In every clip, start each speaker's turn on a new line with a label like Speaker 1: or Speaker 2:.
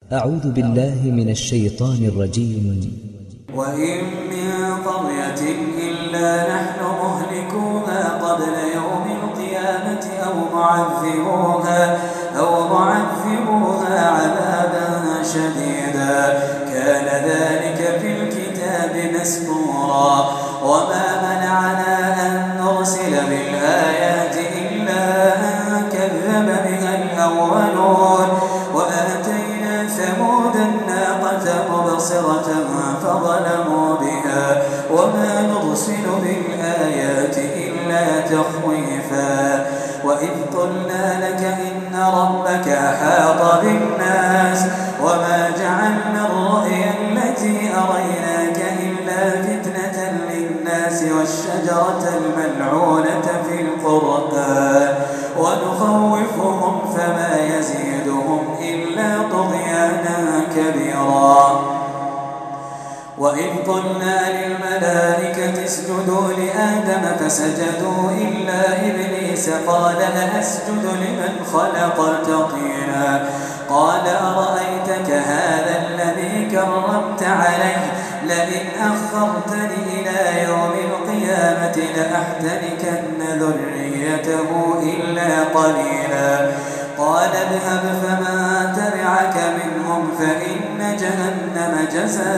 Speaker 1: أعوذ بالله من الشيطان الرجيم.
Speaker 2: وإن من قرية إلا نحن مهلكوها قبل يوم القيامة أو معذبوها عذابا شديدا كان ذلك في الكتاب مسطورا. وما منعنا أن نرسل بالآيات إلا أن كذب بها الأولون وآتينا ثمود الناقة مبصرة فظلموا بها وما نرسل بالآيات إلا تخويفا. وإذ قلنا لك إن ربك أحاط بالناس وما جعلنا الرؤيا التي أريناك إلا فتنة للناس والشجرة الملعونة في القرآن ونخوفهم فما يزيدهم إلا طغيانا كبيرا. وإذ قلنا للملائكة اسجدوا لآدم فسجدوا إلا إبليس قال أسجد لمن خلقت طينا قال أرأيتك هذا الذي كرمت عليه لئن أخرتني إلى يوم القيامة لأحتركن ذريته إلا قليلا. قال اذهب فمن تبعك منهم فإن جهنم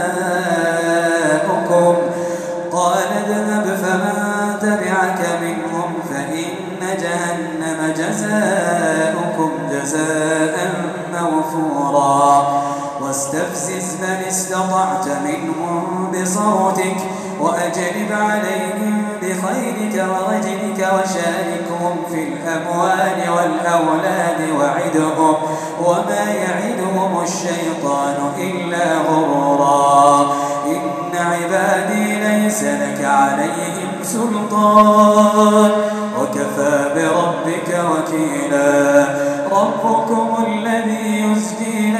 Speaker 2: جزاؤكم جزاء موفورا. واستفزز من استطعت منهم بصوتك وأجلب عليهم بخيلك ورجلك وشاركهم في الأموال والأولاد وعدهم وما يعدهم الشيطان إلا غرورا. إن عبادي ليس لك عليهم سلطان وكفى بربك وكيلا. ربكم الذي يزجي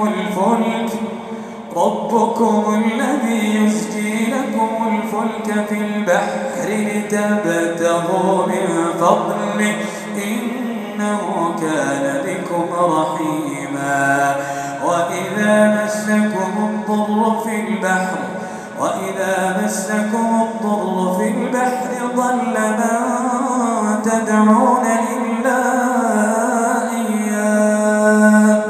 Speaker 2: لكم الفلك في البحر لتبتغوا من فضله إنه كان بكم رحيما. وإذا مسكم الضر في البحر ضل من تدعون إلا إياه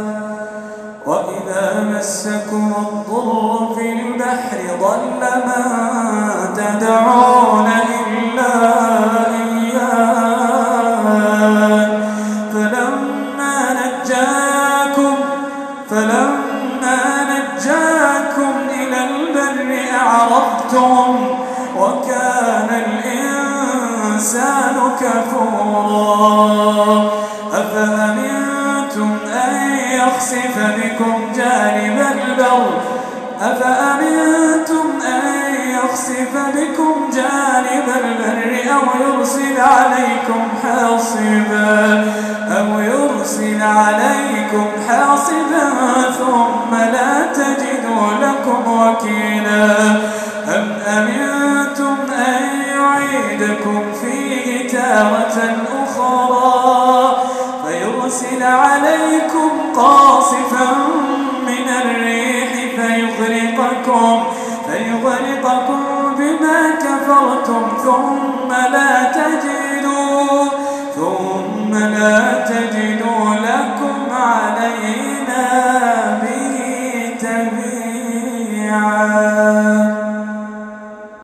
Speaker 2: فلما نجاكم إلى البر أعرضتم وكان الإنسان كفورا. أفأمنتم أن يخسف بكم جانب البر أو يرسل عليكم حاصبا ثم لا تجدوا لكم وكيلا. أم أمنتم أن يعيدكم فيه تارة أخرى فيرسل عليكم قاصفا من الريح فيغرقكم بما كفرتم ثم